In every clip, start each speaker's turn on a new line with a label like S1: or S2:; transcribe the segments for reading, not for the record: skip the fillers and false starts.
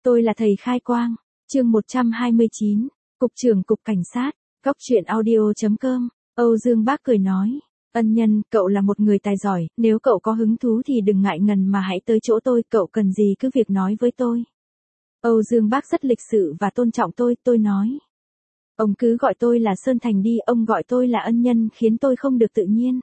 S1: Tôi là thầy khai quang. Chương 129. Cục trưởng Cục Cảnh sát. Góc truyện audio.com. Âu Dương Bác cười nói. Ân nhân, cậu là một người tài giỏi, nếu cậu có hứng thú thì đừng ngại ngần mà hãy tới chỗ tôi, cậu cần gì cứ việc nói với tôi. Âu Dương Bác rất lịch sự và tôn trọng tôi nói. Ông cứ gọi tôi là Sơn Thành đi, ông gọi tôi là ân nhân khiến tôi không được tự nhiên.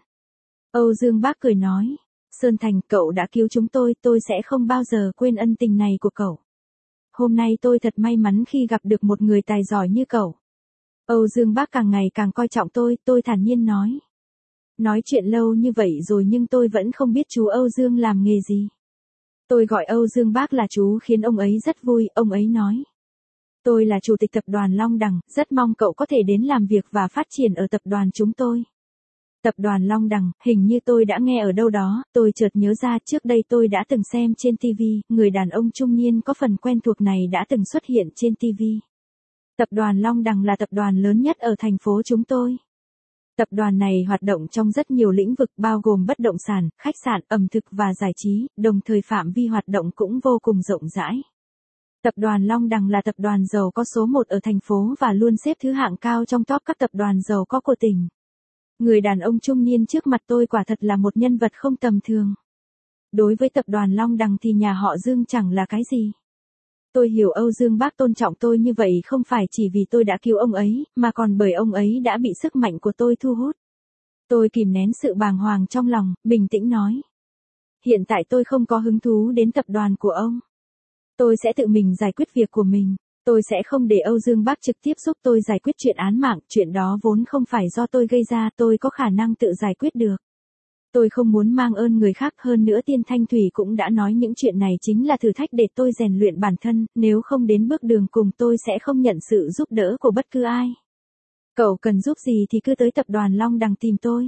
S1: Âu Dương Bác cười nói. Sơn Thành, cậu đã cứu chúng tôi sẽ không bao giờ quên ân tình này của cậu. Hôm nay tôi thật may mắn khi gặp được một người tài giỏi như cậu. Âu Dương Bác càng ngày càng coi trọng tôi thản nhiên nói. Nói chuyện lâu như vậy rồi nhưng tôi vẫn không biết chú Âu Dương làm nghề gì. Tôi gọi Âu Dương Bác là chú khiến ông ấy rất vui, ông ấy nói. Tôi là chủ tịch tập đoàn Long Đằng, rất mong cậu có thể đến làm việc và phát triển ở tập đoàn chúng tôi. Tập đoàn Long Đằng, hình như tôi đã nghe ở đâu đó, tôi chợt nhớ ra trước đây tôi đã từng xem trên TV, người đàn ông trung niên có phần quen thuộc này đã từng xuất hiện trên TV. Tập đoàn Long Đằng là tập đoàn lớn nhất ở thành phố chúng tôi. Tập đoàn này hoạt động trong rất nhiều lĩnh vực bao gồm bất động sản, khách sạn, ẩm thực và giải trí, đồng thời phạm vi hoạt động cũng vô cùng rộng rãi. Tập đoàn Long Đằng là tập đoàn giàu có số 1 ở thành phố và luôn xếp thứ hạng cao trong top các tập đoàn giàu có của tỉnh. Người đàn ông trung niên trước mặt tôi quả thật là một nhân vật không tầm thường. Đối với tập đoàn Long Đằng thì nhà họ Dương chẳng là cái gì. Tôi hiểu Âu Dương Bác tôn trọng tôi như vậy không phải chỉ vì tôi đã cứu ông ấy, mà còn bởi ông ấy đã bị sức mạnh của tôi thu hút. Tôi kìm nén sự bàng hoàng trong lòng, bình tĩnh nói. Hiện tại tôi không có hứng thú đến tập đoàn của ông. Tôi sẽ tự mình giải quyết việc của mình. Tôi sẽ không để Âu Dương Bác trực tiếp giúp tôi giải quyết chuyện án mạng, chuyện đó vốn không phải do tôi gây ra, tôi có khả năng tự giải quyết được. Tôi không muốn mang ơn người khác, hơn nữa Tiên Thanh Thủy cũng đã nói những chuyện này chính là thử thách để tôi rèn luyện bản thân, nếu không đến bước đường cùng tôi sẽ không nhận sự giúp đỡ của bất cứ ai. Cậu cần giúp gì thì cứ tới tập đoàn Long Đằng tìm tôi.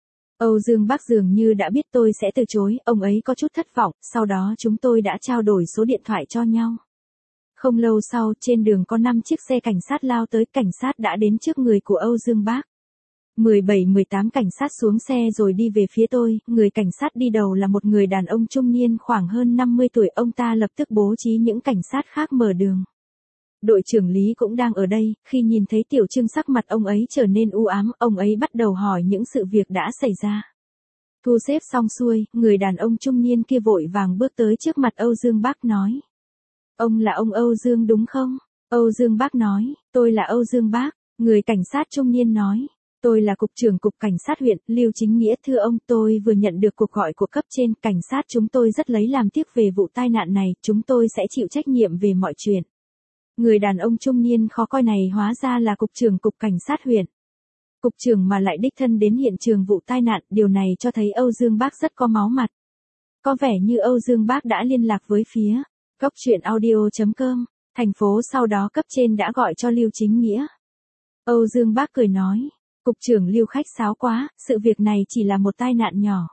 S1: Âu Dương Bác dường như đã biết tôi sẽ từ chối, ông ấy có chút thất vọng, sau đó chúng tôi đã trao đổi số điện thoại cho nhau. Không lâu sau, trên đường có 5 chiếc xe cảnh sát lao tới, cảnh sát đã đến trước người của Âu Dương Bác. 17-18 cảnh sát xuống xe rồi đi về phía tôi, người cảnh sát đi đầu là một người đàn ông trung niên khoảng hơn 50 tuổi, ông ta lập tức bố trí những cảnh sát khác mở đường. Đội trưởng Lý cũng đang ở đây, khi nhìn thấy Tiểu Trương sắc mặt ông ấy trở nên u ám, ông ấy bắt đầu hỏi những sự việc đã xảy ra. Thu xếp xong xuôi, người đàn ông trung niên kia vội vàng bước tới trước mặt Âu Dương Bác nói. Ông là ông Âu Dương đúng không? Âu Dương Bác nói, tôi là Âu Dương Bác. Người cảnh sát trung niên nói, tôi là cục trưởng cục cảnh sát huyện, Lưu Chính Nghĩa, thưa ông, tôi vừa nhận được cuộc gọi của cấp trên, cảnh sát chúng tôi rất lấy làm tiếc về vụ tai nạn này, chúng tôi sẽ chịu trách nhiệm về mọi chuyện. Người đàn ông trung niên khó coi này hóa ra là cục trưởng cục cảnh sát huyện. Cục trưởng mà lại đích thân đến hiện trường vụ tai nạn, điều này cho thấy Âu Dương Bác rất có máu mặt. Có vẻ như Âu Dương Bác đã liên lạc với phía góc truyện audio.com, thành phố sau đó cấp trên đã gọi cho Lưu Chính Nghĩa. Âu Dương Bác cười nói, cục trưởng Lưu khách sáo quá, sự việc này chỉ là một tai nạn nhỏ.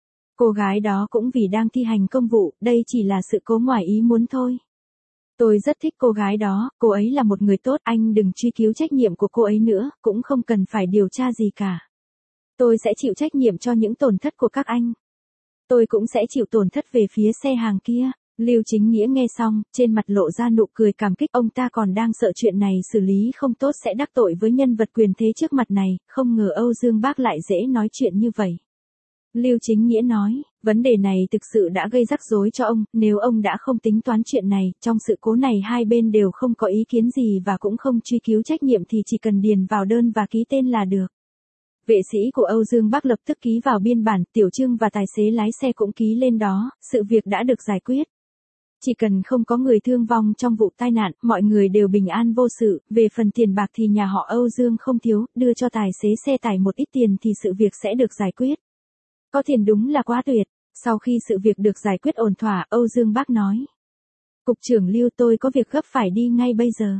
S1: Cô gái đó cũng vì đang thi hành công vụ, đây chỉ là sự cố ngoài ý muốn thôi. Tôi rất thích cô gái đó, cô ấy là một người tốt, anh đừng truy cứu trách nhiệm của cô ấy nữa, cũng không cần phải điều tra gì cả. Tôi sẽ chịu trách nhiệm cho những tổn thất của các anh. Tôi cũng sẽ chịu tổn thất về phía xe hàng kia. Lưu Chính Nghĩa nghe xong, trên mặt lộ ra nụ cười cảm kích, ông ta còn đang sợ chuyện này xử lý không tốt sẽ đắc tội với nhân vật quyền thế trước mặt này, không ngờ Âu Dương Bác lại dễ nói chuyện như vậy. Lưu Chính Nghĩa nói, vấn đề này thực sự đã gây rắc rối cho ông, nếu ông đã không tính toán chuyện này, trong sự cố này hai bên đều không có ý kiến gì và cũng không truy cứu trách nhiệm thì chỉ cần điền vào đơn và ký tên là được. Vệ sĩ của Âu Dương Bác lập tức ký vào biên bản, Tiểu Trương và tài xế lái xe cũng ký lên đó, sự việc đã được giải quyết. Chỉ cần không có người thương vong trong vụ tai nạn, mọi người đều bình an vô sự, về phần tiền bạc thì nhà họ Âu Dương không thiếu, đưa cho tài xế xe tải một ít tiền thì sự việc sẽ được giải quyết. Có tiền đúng là quá tuyệt. Sau khi sự việc được giải quyết ổn thỏa, Âu Dương Bác nói. Cục trưởng Lưu, tôi có việc gấp phải đi ngay bây giờ.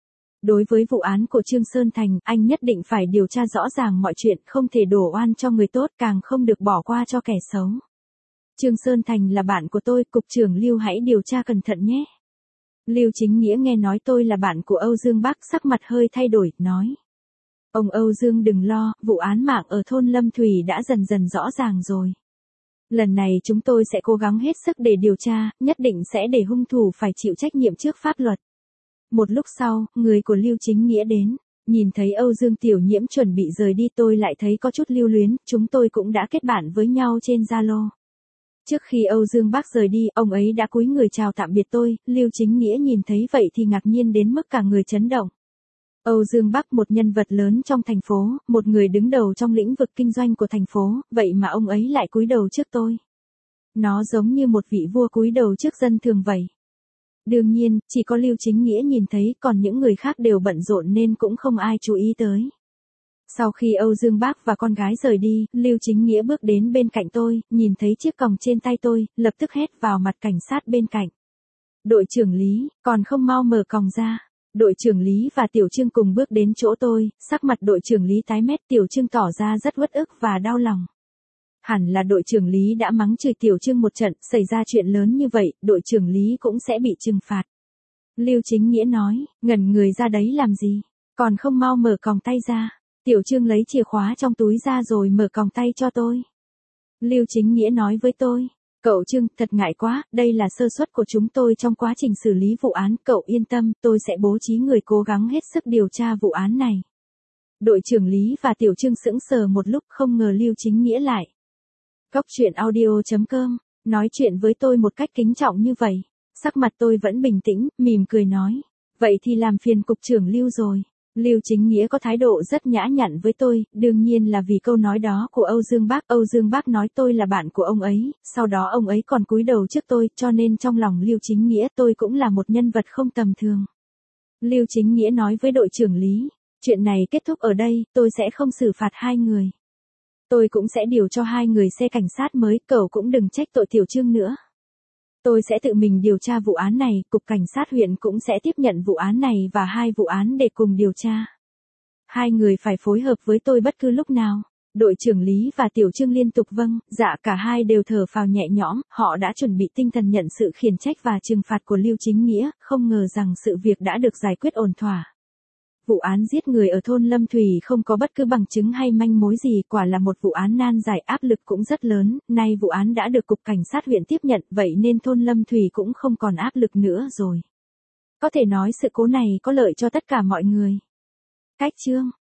S1: Đối với vụ án của Trương Sơn Thành, anh nhất định phải điều tra rõ ràng mọi chuyện, không thể đổ oan cho người tốt, càng không được bỏ qua cho kẻ xấu. Trương Sơn Thành là bạn của tôi, cục trưởng Lưu hãy điều tra cẩn thận nhé. Lưu Chính Nghĩa nghe nói tôi là bạn của Âu Dương Bác, sắc mặt hơi thay đổi, nói. Ông Âu Dương đừng lo, vụ án mạng ở thôn Lâm Thủy đã dần dần rõ ràng rồi. Lần này chúng tôi sẽ cố gắng hết sức để điều tra, nhất định sẽ để hung thủ phải chịu trách nhiệm trước pháp luật. Một lúc sau, người của Lưu Chính Nghĩa đến. Nhìn thấy Âu Dương Tiểu Nhiễm chuẩn bị rời đi tôi lại thấy có chút lưu luyến, chúng tôi cũng đã kết bạn với nhau trên Zalo. Trước khi Âu Dương Bác rời đi, ông ấy đã cúi người chào tạm biệt tôi, Lưu Chính Nghĩa nhìn thấy vậy thì ngạc nhiên đến mức cả người chấn động. Âu Dương Bác một nhân vật lớn trong thành phố, một người đứng đầu trong lĩnh vực kinh doanh của thành phố, vậy mà ông ấy lại cúi đầu trước tôi. Nó giống như một vị vua cúi đầu trước dân thường vậy. Đương nhiên, chỉ có Lưu Chính Nghĩa nhìn thấy, còn những người khác đều bận rộn nên cũng không ai chú ý tới. Sau khi Âu Dương Bác và con gái rời đi, Lưu Chính Nghĩa bước đến bên cạnh tôi, nhìn thấy chiếc còng trên tay tôi, lập tức hét vào mặt cảnh sát bên cạnh. Đội trưởng Lý, còn không mau mở còng ra. Đội trưởng Lý và Tiểu Trương cùng bước đến chỗ tôi, sắc mặt đội trưởng Lý tái mét, Tiểu Trương tỏ ra rất uất ức và đau lòng. Hẳn là đội trưởng Lý đã mắng chửi Tiểu Trương một trận, xảy ra chuyện lớn như vậy, đội trưởng Lý cũng sẽ bị trừng phạt. Lưu Chính Nghĩa nói, ngẩn người ra đấy làm gì, còn không mau mở còng tay ra. Tiểu Trương lấy chìa khóa trong túi ra rồi mở còng tay cho tôi. Lưu Chính Nghĩa nói với tôi, cậu Trương, thật ngại quá, đây là sơ suất của chúng tôi trong quá trình xử lý vụ án, cậu yên tâm, tôi sẽ bố trí người cố gắng hết sức điều tra vụ án này. Đội trưởng Lý và Tiểu Trương sững sờ một lúc, không ngờ Lưu Chính Nghĩa lại. Goctruyện.audio.com, nói chuyện với tôi một cách kính trọng như vậy. Sắc mặt tôi vẫn bình tĩnh, mỉm cười nói, vậy thì làm phiền cục trưởng Lưu rồi. Lưu Chính Nghĩa có thái độ rất nhã nhặn với tôi, đương nhiên là vì câu nói đó của Âu Dương Bác. Âu Dương Bác nói tôi là bạn của ông ấy, sau đó ông ấy còn cúi đầu trước tôi, cho nên trong lòng Lưu Chính Nghĩa tôi cũng là một nhân vật không tầm thường. Lưu Chính Nghĩa nói với đội trưởng Lý, chuyện này kết thúc ở đây, tôi sẽ không xử phạt hai người. Tôi cũng sẽ điều cho hai người xe cảnh sát mới, cậu cũng đừng trách tội Tiểu Trương nữa. Tôi sẽ tự mình điều tra vụ án này, cục cảnh sát huyện cũng sẽ tiếp nhận vụ án này và hai vụ án để cùng điều tra. Hai người phải phối hợp với tôi bất cứ lúc nào. Đội trưởng Lý và Tiểu Trương liên tục vâng, dạ, cả hai đều thở phào nhẹ nhõm, họ đã chuẩn bị tinh thần nhận sự khiển trách và trừng phạt của Lưu Chính Nghĩa, không ngờ rằng sự việc đã được giải quyết ổn thỏa. Vụ án giết người ở thôn Lâm Thủy không có bất cứ bằng chứng hay manh mối gì, quả là một vụ án nan giải, áp lực cũng rất lớn, nay vụ án đã được cục cảnh sát huyện tiếp nhận, vậy nên thôn Lâm Thủy cũng không còn áp lực nữa rồi. Có thể nói sự cố này có lợi cho tất cả mọi người. Cách chương